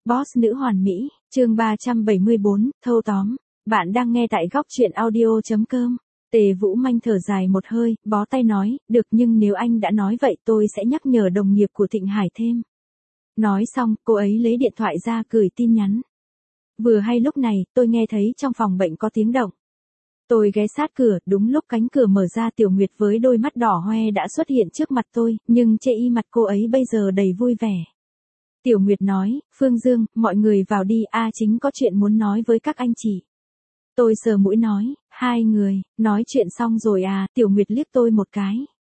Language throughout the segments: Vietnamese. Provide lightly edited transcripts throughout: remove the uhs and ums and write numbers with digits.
Boss nữ hoàn mỹ, chương 374, thâu tóm. Bạn đang nghe tại góc truyện audio.com. Tề Vũ Manh thở dài một hơi, bó tay nói, được nhưng nếu anh đã nói vậy tôi sẽ nhắc nhở đồng nghiệp của Thịnh Hải thêm. Nói xong, cô ấy lấy điện thoại ra gửi tin nhắn. Vừa hay lúc này, tôi nghe thấy trong phòng bệnh có tiếng động. Tôi ghé sát cửa, đúng lúc cánh cửa mở ra Tiểu Nguyệt với đôi mắt đỏ hoe đã xuất hiện trước mặt tôi, nhưng chê y mặt cô ấy bây giờ đầy vui vẻ. Tiểu Nguyệt nói, Phương Dương, mọi người vào đi, chính có chuyện muốn nói với các anh chị. Tôi sờ mũi nói, hai người, nói chuyện xong rồi Tiểu Nguyệt liếc tôi một cái.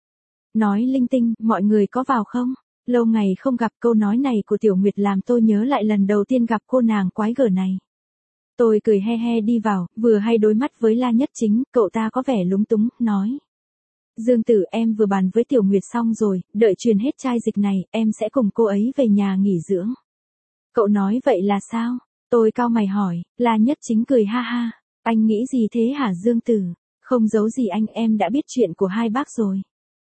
Nói linh tinh, mọi người có vào không? Lâu ngày không gặp, câu nói này của Tiểu Nguyệt làm tôi nhớ lại lần đầu tiên gặp cô nàng quái gở này. Tôi cười he he đi vào, vừa hay đối mắt với La Nhất Chính, cậu ta có vẻ lúng túng, nói. Dương Tử, em vừa bàn với Tiểu Nguyệt xong rồi, đợi truyền hết chai dịch này, em sẽ cùng cô ấy về nhà nghỉ dưỡng. Cậu nói vậy là sao? Tôi cau mày hỏi, La Nhất Chính cười ha ha. Anh nghĩ gì thế hả Dương Tử? Không giấu gì anh, em đã biết chuyện của hai bác rồi.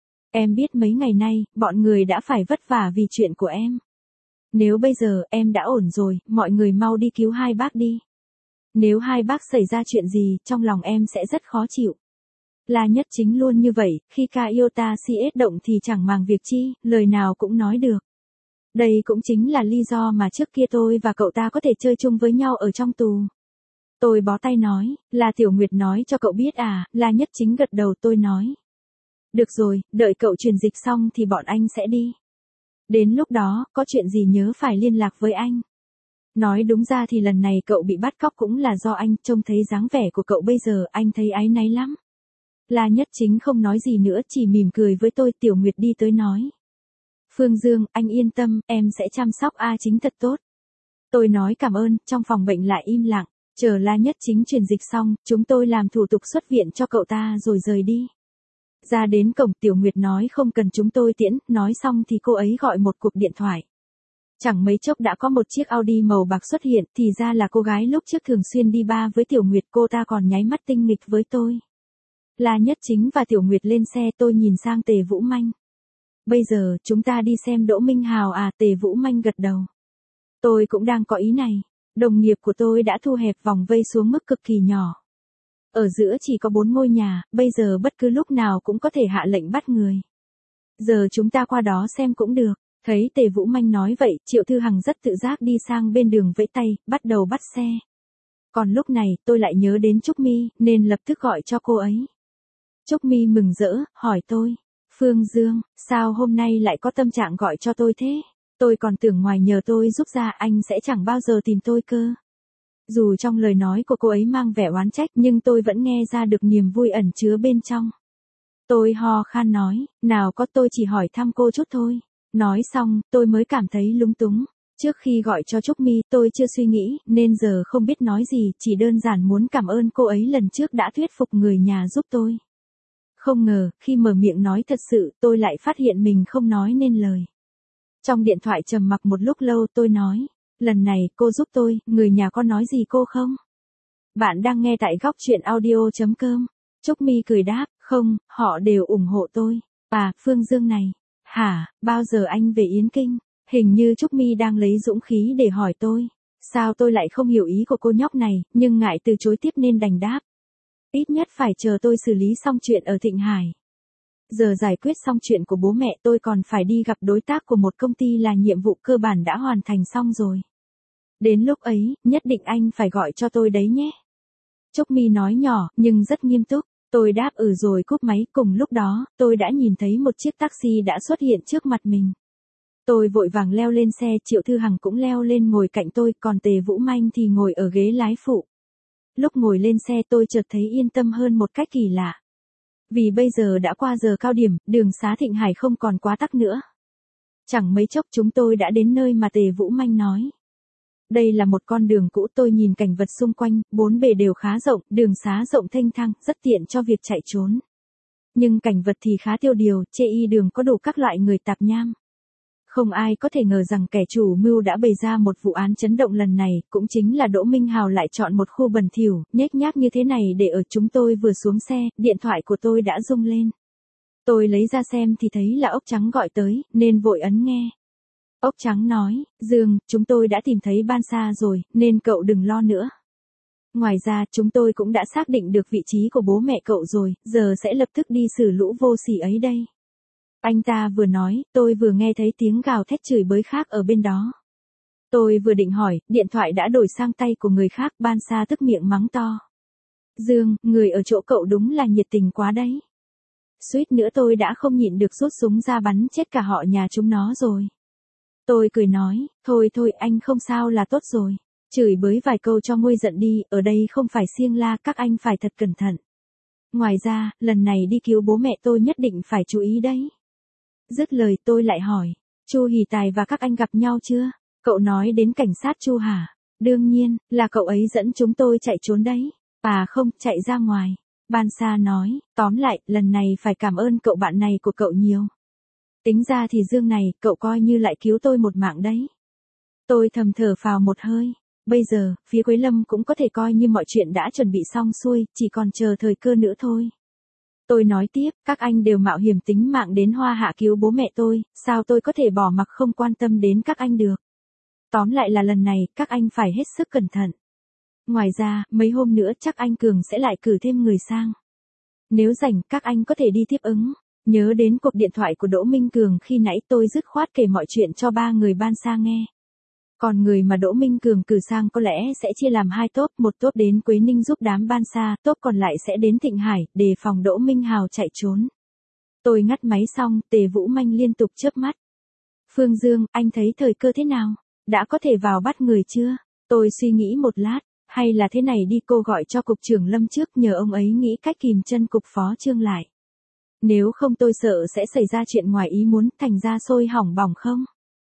Em biết mấy ngày nay, bọn người đã phải vất vả vì chuyện của em. Nếu bây giờ em đã ổn rồi, mọi người mau đi cứu hai bác đi. Nếu hai bác xảy ra chuyện gì, trong lòng em sẽ rất khó chịu. La Nhất Chính luôn như vậy, khi ca iota CS động thì chẳng màng việc chi, lời nào cũng nói được. Đây cũng chính là lý do mà trước kia tôi và cậu ta có thể chơi chung với nhau ở trong tù. Tôi bó tay nói, là Tiểu Nguyệt nói cho cậu biết La Nhất Chính gật đầu. Tôi nói. Được rồi, đợi cậu truyền dịch xong thì bọn anh sẽ đi. Đến lúc đó, có chuyện gì nhớ phải liên lạc với anh. Nói đúng ra thì lần này cậu bị bắt cóc cũng là do anh, trông thấy dáng vẻ của cậu bây giờ, anh thấy áy náy lắm. La Nhất Chính không nói gì nữa, chỉ mỉm cười với tôi. Tiểu Nguyệt đi tới nói. Phương Dương, anh yên tâm, em sẽ chăm sóc Chính thật tốt. Tôi nói cảm ơn, trong phòng bệnh lại im lặng, chờ La Nhất Chính truyền dịch xong, chúng tôi làm thủ tục xuất viện cho cậu ta rồi rời đi. Ra đến cổng, Tiểu Nguyệt nói không cần chúng tôi tiễn, nói xong thì cô ấy gọi một cuộc điện thoại. Chẳng mấy chốc đã có một chiếc Audi màu bạc xuất hiện, thì ra là cô gái lúc trước thường xuyên đi bar với Tiểu Nguyệt, cô ta còn nháy mắt tinh nghịch với tôi. La Nhất Chính và Tiểu Nguyệt lên xe, tôi nhìn sang Tề Vũ Manh. Bây giờ, chúng ta đi xem Đỗ Minh Hào Tề Vũ Manh gật đầu. Tôi cũng đang có ý này. Đồng nghiệp của tôi đã thu hẹp vòng vây xuống mức cực kỳ nhỏ. Ở giữa chỉ có 4 ngôi nhà, bây giờ bất cứ lúc nào cũng có thể hạ lệnh bắt người. Giờ chúng ta qua đó xem cũng được. Thấy Tề Vũ Manh nói vậy, Triệu Thư Hằng rất tự giác đi sang bên đường vẫy tay, bắt đầu bắt xe. Còn lúc này, tôi lại nhớ đến Trúc My, nên lập tức gọi cho cô ấy. Trúc My mừng rỡ, hỏi tôi. Phương Dương, sao hôm nay lại có tâm trạng gọi cho tôi thế? Tôi còn tưởng ngoài nhờ tôi giúp ra anh sẽ chẳng bao giờ tìm tôi cơ. Dù trong lời nói của cô ấy mang vẻ oán trách nhưng tôi vẫn nghe ra được niềm vui ẩn chứa bên trong. Tôi ho khan nói, nào có, tôi chỉ hỏi thăm cô chút thôi. Nói xong, tôi mới cảm thấy lúng túng. Trước khi gọi cho Trúc My, tôi chưa suy nghĩ, nên giờ không biết nói gì, chỉ đơn giản muốn cảm ơn cô ấy lần trước đã thuyết phục người nhà giúp tôi. Không ngờ, khi mở miệng nói thật sự, tôi lại phát hiện mình không nói nên lời. Trong điện thoại trầm mặc một lúc lâu, tôi nói, lần này cô giúp tôi, người nhà có nói gì cô không? Bạn đang nghe tại góc truyện audio.com. Trúc My cười đáp, không, họ đều ủng hộ tôi. Phương Dương này. Hả, bao giờ anh về Yến Kinh? Hình như Trúc My đang lấy dũng khí để hỏi tôi. Sao tôi lại không hiểu ý của cô nhóc này, nhưng ngại từ chối tiếp nên đành đáp. Ít nhất phải chờ tôi xử lý xong chuyện ở Thịnh Hải. Giờ giải quyết xong chuyện của bố mẹ, tôi còn phải đi gặp đối tác của một công ty là nhiệm vụ cơ bản đã hoàn thành xong rồi. Đến lúc ấy, nhất định anh phải gọi cho tôi đấy nhé. Trúc My nói nhỏ, nhưng rất nghiêm túc. Tôi đáp rồi cúp máy. Cùng lúc đó, tôi đã nhìn thấy một chiếc taxi đã xuất hiện trước mặt mình. Tôi vội vàng leo lên xe, Triệu Thư Hằng cũng leo lên ngồi cạnh tôi, còn Tề Vũ Manh thì ngồi ở ghế lái phụ. Lúc ngồi lên xe tôi chợt thấy yên tâm hơn một cách kỳ lạ. Vì bây giờ đã qua giờ cao điểm, đường xá Thịnh Hải không còn quá tắc nữa. Chẳng mấy chốc chúng tôi đã đến nơi mà Tề Vũ Manh nói. Đây là một con đường cũ, tôi nhìn cảnh vật xung quanh, bốn bề đều khá rộng, đường xá rộng thênh thang, rất tiện cho việc chạy trốn. Nhưng cảnh vật thì khá tiêu điều, chê y đường có đủ các loại người tạp nham. Không ai có thể ngờ rằng kẻ chủ mưu đã bày ra một vụ án chấn động lần này, cũng chính là Đỗ Minh Hào lại chọn một khu bẩn thỉu, nhếch nhác như thế này để ở. Chúng tôi vừa xuống xe, điện thoại của tôi đã rung lên. Tôi lấy ra xem thì thấy là ốc trắng gọi tới, nên vội ấn nghe. Ốc trắng nói, Dương, chúng tôi đã tìm thấy Ban Sa rồi, nên cậu đừng lo nữa. Ngoài ra, chúng tôi cũng đã xác định được vị trí của bố mẹ cậu rồi, giờ sẽ lập tức đi xử lũ vô sỉ ấy đây. Anh ta vừa nói, tôi vừa nghe thấy tiếng gào thét chửi bới khác ở bên đó. Tôi vừa định hỏi, điện thoại đã đổi sang tay của người khác, Ban Sa tức miệng mắng to. Dương, người ở chỗ cậu đúng là nhiệt tình quá đấy. Suýt nữa tôi đã không nhịn được rút súng ra bắn chết cả họ nhà chúng nó rồi. Tôi cười nói, thôi anh không sao là tốt rồi. Chửi bới vài câu cho nguôi giận đi, ở đây không phải Siêng La, các anh phải thật cẩn thận. Ngoài ra, lần này đi cứu bố mẹ tôi nhất định phải chú ý đấy. Dứt lời tôi lại hỏi, Chu Hỷ Tài và các anh gặp nhau chưa? Cậu nói đến cảnh sát Chu hả? Đương nhiên, là cậu ấy dẫn chúng tôi chạy trốn đấy. À không, chạy ra ngoài. Ban Sa nói, tóm lại, lần này phải cảm ơn cậu bạn này của cậu nhiều. Tính ra thì Dương này, cậu coi như lại cứu tôi một mạng đấy. Tôi thầm thở phào một hơi. Bây giờ, phía Quế Lâm cũng có thể coi như mọi chuyện đã chuẩn bị xong xuôi, chỉ còn chờ thời cơ nữa thôi. Tôi nói tiếp, các anh đều mạo hiểm tính mạng đến Hoa Hạ cứu bố mẹ tôi, sao tôi có thể bỏ mặc không quan tâm đến các anh được. Tóm lại là lần này, các anh phải hết sức cẩn thận. Ngoài ra, mấy hôm nữa chắc anh Cường sẽ lại cử thêm người sang. Nếu rảnh, các anh có thể đi tiếp ứng. Nhớ đến cuộc điện thoại của Đỗ Minh Cường khi nãy, tôi dứt khoát kể mọi chuyện cho ba người Ban Sa nghe. Còn người mà Đỗ Minh Cường cử sang có lẽ sẽ chia làm hai tốp, một tốp đến Quế Ninh giúp đám Ban Sa, tốp còn lại sẽ đến Thịnh Hải, đề phòng Đỗ Minh Hào chạy trốn. Tôi ngắt máy xong, Tề Vũ Manh liên tục chớp mắt. Phương Dương, anh thấy thời cơ thế nào? Đã có thể vào bắt người chưa? Tôi suy nghĩ một lát, hay là thế này đi, cô gọi cho cục trưởng Lâm trước, nhờ ông ấy nghĩ cách kìm chân cục phó Trương lại. Nếu không tôi sợ sẽ xảy ra chuyện ngoài ý muốn, thành ra sôi hỏng bỏng không?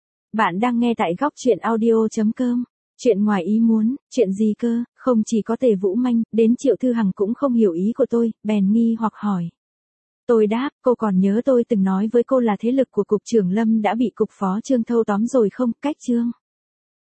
Bạn đang nghe tại góc truyện audio.com. Chuyện ngoài ý muốn, chuyện gì cơ? Không chỉ có Tề Vũ Manh, đến Triệu Thư Hằng cũng không hiểu ý của tôi, bèn nghi hoặc hỏi. Tôi đáp, cô còn nhớ tôi từng nói với cô là thế lực của cục trưởng Lâm đã bị cục phó Trương thâu tóm rồi không? Cách Trương